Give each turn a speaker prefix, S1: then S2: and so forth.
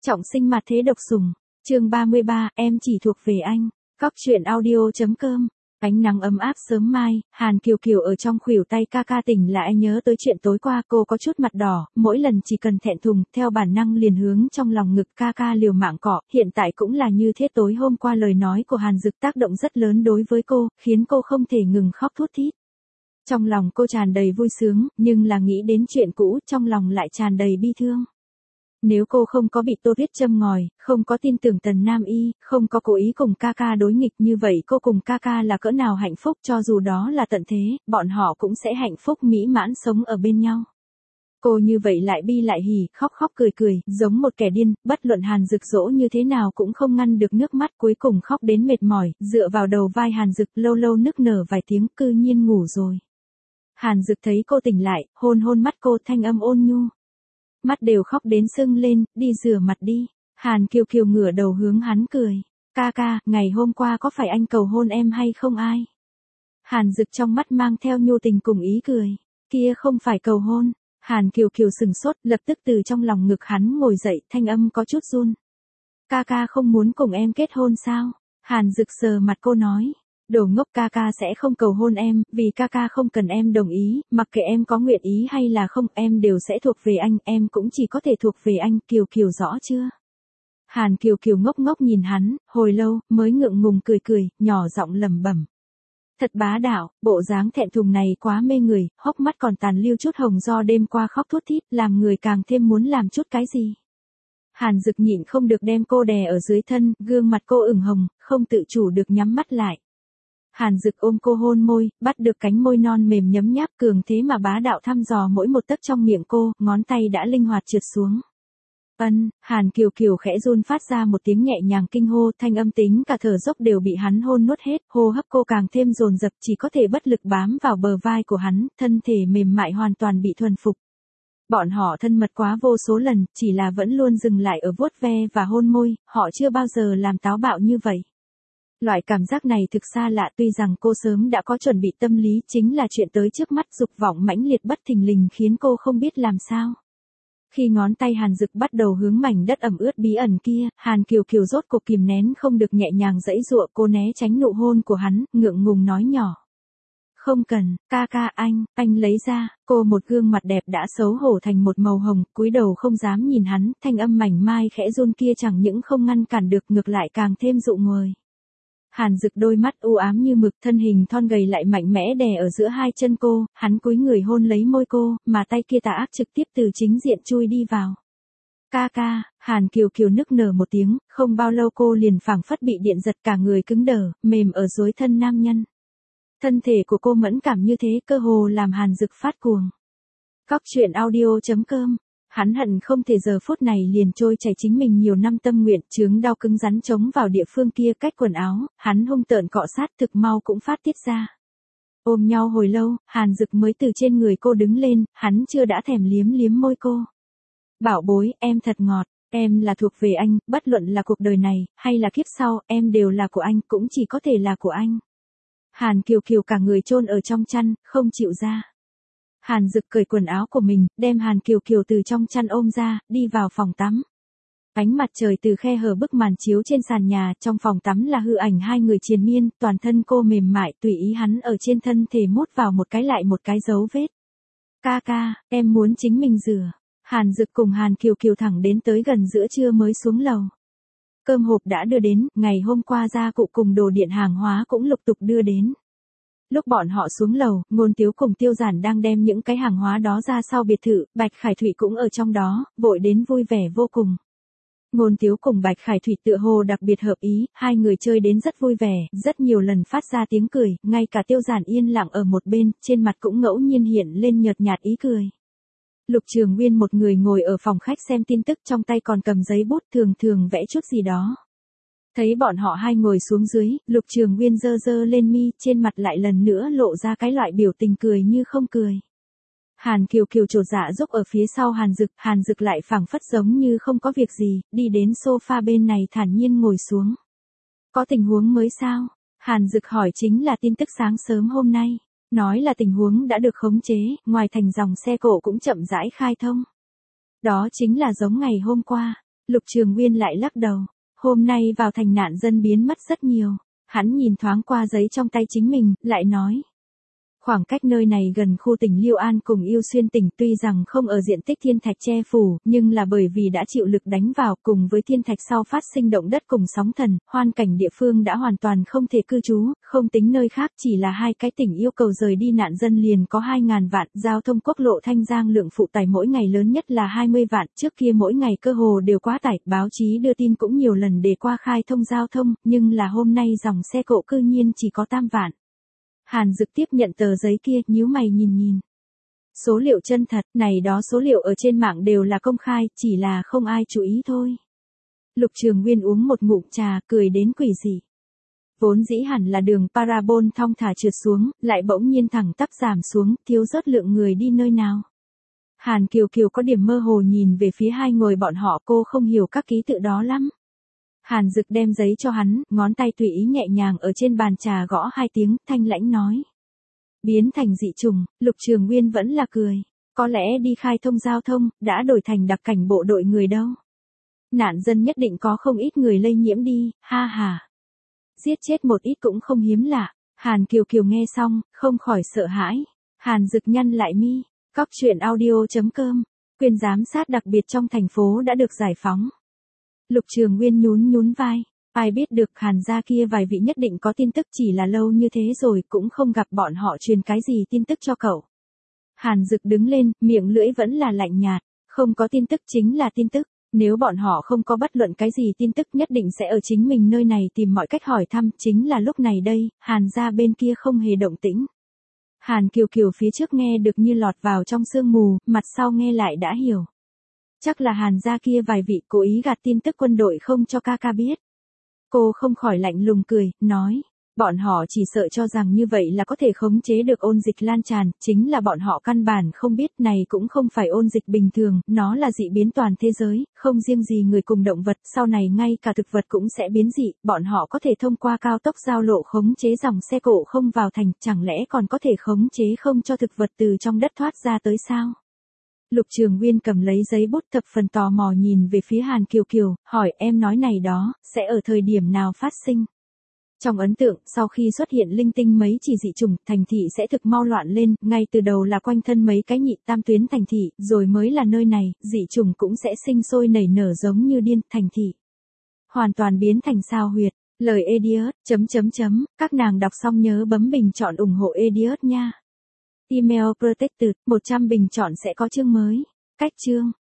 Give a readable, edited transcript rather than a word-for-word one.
S1: Trọng sinh mặt thế độc sủng, chương 33, em chỉ thuộc về anh. Góc truyện audio.com. Ánh nắng ấm áp sớm mai, Hàn Kiều Kiều ở trong khuỷu tay ca ca tỉnh lại nhớ tới chuyện tối qua, cô có chút mặt đỏ, mỗi lần chỉ cần thẹn thùng, theo bản năng liền hướng trong lòng ngực ca ca liều mạng cọ, hiện tại cũng là như thế. Tối hôm qua lời nói của Hàn Dực tác động rất lớn đối với cô, khiến cô không thể ngừng khóc thút thít. Trong lòng cô tràn đầy vui sướng, nhưng là nghĩ đến chuyện cũ, trong lòng lại tràn đầy bi thương. Nếu cô không có bị Tô Tuyết châm ngòi, không có tin tưởng Tần Nam Y, không có cố ý cùng ca ca đối nghịch, như vậy cô cùng ca ca là cỡ nào hạnh phúc, cho dù đó là tận thế, bọn họ cũng sẽ hạnh phúc mỹ mãn sống ở bên nhau. Cô như vậy lại bi lại hỉ, khóc khóc cười cười, giống một kẻ điên, bất luận Hàn Dực dỗ như thế nào cũng không ngăn được nước mắt, cuối cùng khóc đến mệt mỏi, dựa vào đầu vai Hàn Dực, lâu lâu nức nở vài tiếng, cư nhiên ngủ rồi. Hàn Dực thấy cô tỉnh lại, hôn hôn mắt cô, thanh âm ôn nhu. Mắt đều khóc đến sưng lên, đi rửa mặt đi. Hàn Kiều Kiều ngửa đầu hướng hắn cười. Ca ca, ngày hôm qua có phải anh cầu hôn em hay không ai? Hàn Dực trong mắt mang theo nhu tình cùng ý cười. Kia không phải cầu hôn. Hàn Kiều Kiều sừng sốt, lập tức từ trong lòng ngực hắn ngồi dậy, thanh âm có chút run. Ca ca không muốn cùng em kết hôn sao? Hàn Dực sờ mặt cô nói. Đồ ngốc, ca ca sẽ không cầu hôn em, vì ca ca không cần em đồng ý, mặc kệ em có nguyện ý hay là không, em đều sẽ thuộc về anh, em cũng chỉ có thể thuộc về anh. Kiều Kiều rõ chưa? Hàn Kiều Kiều ngốc ngốc nhìn hắn, hồi lâu, mới ngượng ngùng cười cười, nhỏ giọng lẩm bẩm. Thật bá đạo, bộ dáng thẹn thùng này quá mê người, hốc mắt còn tàn lưu chút hồng do đêm qua khóc thút thít, làm người càng thêm muốn làm chút cái gì. Hàn Dực nhịn không được đem cô đè ở dưới thân, gương mặt cô ửng hồng, không tự chủ được nhắm mắt lại. Hàn Dực ôm cô hôn môi, bắt được cánh môi non mềm nhấm nháp, cường thế mà bá đạo thăm dò mỗi một tấc trong miệng cô, ngón tay đã linh hoạt trượt xuống. Hàn Kiều Kiều khẽ run phát ra một tiếng nhẹ nhàng kinh hô, thanh âm tính cả thở dốc đều bị hắn hôn nuốt hết, hô hấp cô càng thêm dồn dập, chỉ có thể bất lực bám vào bờ vai của hắn, thân thể mềm mại hoàn toàn bị thuần phục. Bọn họ thân mật quá vô số lần, chỉ là vẫn luôn dừng lại ở vuốt ve và hôn môi, họ chưa bao giờ làm táo bạo như vậy. Loại cảm giác này thực xa lạ, tuy rằng cô sớm đã có chuẩn bị tâm lý, chính là chuyện tới trước mắt dục vọng mãnh liệt bất thình lình khiến cô không biết làm sao. Khi ngón tay Hàn Dực bắt đầu hướng mảnh đất ẩm ướt bí ẩn kia, Hàn Kiều Kiều rốt cuộc kìm nén không được nhẹ nhàng giãy giụa, cô né tránh nụ hôn của hắn, ngượng ngùng nói nhỏ. Không cần, ca ca anh lấy ra. Cô một gương mặt đẹp đã xấu hổ thành một màu hồng, cúi đầu không dám nhìn hắn, thanh âm mảnh mai khẽ run kia chẳng những không ngăn cản được, ngược lại càng thêm dụ người. Hàn Dực đôi mắt u ám như mực, thân hình thon gầy lại mạnh mẽ đè ở giữa hai chân cô, hắn cúi người hôn lấy môi cô, mà tay kia tà ác trực tiếp từ chính diện chui đi vào. Ca ca, Hàn Kiều Kiều nức nở một tiếng, không bao lâu cô liền phảng phất bị điện giật, cả người cứng đờ, mềm ở dưới thân nam nhân. Thân thể của cô mẫn cảm như thế, cơ hồ làm Hàn Dực phát cuồng. Góc truyện audio.com. Hắn hận không thể giờ phút này liền trôi chảy chính mình nhiều năm tâm nguyện, chướng đau cứng rắn chống vào địa phương kia cách quần áo, hắn hung tợn cọ sát, thực mau cũng phát tiết ra. Ôm nhau hồi lâu, Hàn Dực mới từ trên người cô đứng lên, hắn chưa đã thèm liếm liếm môi cô. Bảo bối, em thật ngọt, em là thuộc về anh, bất luận là cuộc đời này, hay là kiếp sau, em đều là của anh, cũng chỉ có thể là của anh. Hàn Kiều Kiều cả người chôn ở trong chăn, không chịu ra. Hàn Dực cởi quần áo của mình, đem Hàn Kiều Kiều từ trong chăn ôm ra, đi vào phòng tắm. Ánh mặt trời từ khe hở bức màn chiếu trên sàn nhà, trong phòng tắm là hư ảnh hai người triền miên, toàn thân cô mềm mại, tùy ý hắn ở trên thân thể mút vào một cái lại một cái dấu vết. Ca ca, em muốn chính mình rửa. Hàn Dực cùng Hàn Kiều Kiều thẳng đến tới gần giữa trưa mới xuống lầu. Cơm hộp đã đưa đến, ngày hôm qua gia cụ cùng đồ điện hàng hóa cũng lục tục đưa đến. Lúc bọn họ xuống lầu, Ngôn Tiếu cùng Tiêu Giản đang đem những cái hàng hóa đó ra sau biệt thự, Bạch Khải Thụy cũng ở trong đó, vội đến vui vẻ vô cùng. Ngôn Tiếu cùng Bạch Khải Thụy tựa hồ đặc biệt hợp ý, hai người chơi đến rất vui vẻ, rất nhiều lần phát ra tiếng cười, ngay cả Tiêu Giản yên lặng ở một bên, trên mặt cũng ngẫu nhiên hiện lên nhợt nhạt ý cười. Lục Trường Nguyên một người ngồi ở phòng khách xem tin tức, trong tay còn cầm giấy bút, thường thường vẽ chút gì đó. Thấy bọn họ hai ngồi xuống dưới, Lục Trường Nguyên giơ giơ lên mi, trên mặt lại lần nữa lộ ra cái loại biểu tình cười như không cười. Hàn Kiều Kiều chột dạ giúp ở phía sau Hàn Dực lại phảng phất giống như không có việc gì, đi đến sofa bên này thản nhiên ngồi xuống. Có tình huống mới sao? Hàn Dực hỏi. Chính là tin tức sáng sớm hôm nay, nói là tình huống đã được khống chế, ngoài thành dòng xe cộ cũng chậm rãi khai thông. Đó chính là giống ngày hôm qua. Lục Trường Nguyên lại lắc đầu. Hôm nay vào thành nạn dân biến mất rất nhiều. Hắn nhìn thoáng qua giấy trong tay chính mình, lại nói. Khoảng cách nơi này gần khu tỉnh Liêu An cùng Yêu Xuyên tỉnh, tuy rằng không ở diện tích thiên thạch che phủ, nhưng là bởi vì đã chịu lực đánh vào cùng với thiên thạch sau phát sinh động đất cùng sóng thần, hoàn cảnh địa phương đã hoàn toàn không thể cư trú, không tính nơi khác, chỉ là hai cái tỉnh yêu cầu rời đi nạn dân liền có 2.000 vạn, giao thông quốc lộ Thanh Giang lượng phụ tải mỗi ngày lớn nhất là 20 vạn, trước kia mỗi ngày cơ hồ đều quá tải, báo chí đưa tin cũng nhiều lần để qua khai thông giao thông, nhưng là hôm nay dòng xe cộ cư nhiên chỉ có 8 vạn. Hàn Dực tiếp nhận tờ giấy kia, nhíu mày nhìn. Số liệu chân thật, này đó số liệu ở trên mạng đều là công khai, chỉ là không ai chú ý thôi. Lục Trường Nguyên uống một ngụm trà, cười đến quỷ dị. Vốn dĩ hẳn là đường parabol thong thả trượt xuống, lại bỗng nhiên thẳng tắp giảm xuống, thiếu rớt lượng người đi nơi nào. Hàn Kiều Kiều có điểm mơ hồ nhìn về phía hai người bọn họ, cô không hiểu các ký tự đó lắm. Hàn Dực đem giấy cho hắn, ngón tay tùy ý nhẹ nhàng ở trên bàn trà gõ 2 tiếng, thanh lãnh nói. Biến thành dị trùng, Lục Trường Nguyên vẫn là cười. Có lẽ đi khai thông giao thông, đã đổi thành đặc cảnh bộ đội người đâu. Nạn dân nhất định có không ít người lây nhiễm đi, ha ha. Giết chết một ít cũng không hiếm lạ. Hàn Kiều Kiều nghe xong, không khỏi sợ hãi. Hàn Dực nhăn lại mi. Cóc truyện audio.com. Quyền giám sát đặc biệt trong thành phố đã được giải phóng. Lục Trường Nguyên nhún vai. Ai biết được Hàn gia kia vài vị nhất định có tin tức, chỉ là lâu như thế rồi cũng không gặp bọn họ truyền cái gì tin tức cho cậu. Hàn Dực đứng lên, miệng lưỡi vẫn là lạnh nhạt. Không có tin tức chính là tin tức. Nếu bọn họ không có bất luận cái gì tin tức nhất định sẽ ở chính mình nơi này tìm mọi cách hỏi thăm. Chính là lúc này đây, Hàn gia bên kia không hề động tĩnh. Hàn Kiều Kiều phía trước nghe được như lọt vào trong sương mù, mặt sau nghe lại đã hiểu. Chắc là Hàn gia kia vài vị cố ý gạt tin tức quân đội không cho ca ca biết. Cô không khỏi lạnh lùng cười, nói. Bọn họ chỉ sợ cho rằng như vậy là có thể khống chế được ôn dịch lan tràn, chính là bọn họ căn bản không biết này cũng không phải ôn dịch bình thường, nó là dị biến toàn thế giới, không riêng gì người cùng động vật, sau này ngay cả thực vật cũng sẽ biến dị, bọn họ có thể thông qua cao tốc giao lộ khống chế dòng xe cộ không vào thành, chẳng lẽ còn có thể khống chế không cho thực vật từ trong đất thoát ra tới sao? Lục Trường Nguyên cầm lấy giấy bút thập phần tò mò nhìn về phía Hàn Kiều Kiều, hỏi em nói này đó, sẽ ở thời điểm nào phát sinh? Trong ấn tượng, sau khi xuất hiện linh tinh mấy chỉ dị trùng, thành thị sẽ thực mau loạn lên, ngay từ đầu là quanh thân mấy cái nhị tam tuyến thành thị, rồi mới là nơi này, dị trùng cũng sẽ sinh sôi nảy nở giống như điên, thành thị. Hoàn toàn biến thành sao huyệt, lời Idiot, các nàng đọc xong nhớ bấm bình chọn ủng hộ Idiot nha. Email protected, 100 bình chọn sẽ có chương mới. Cách chương.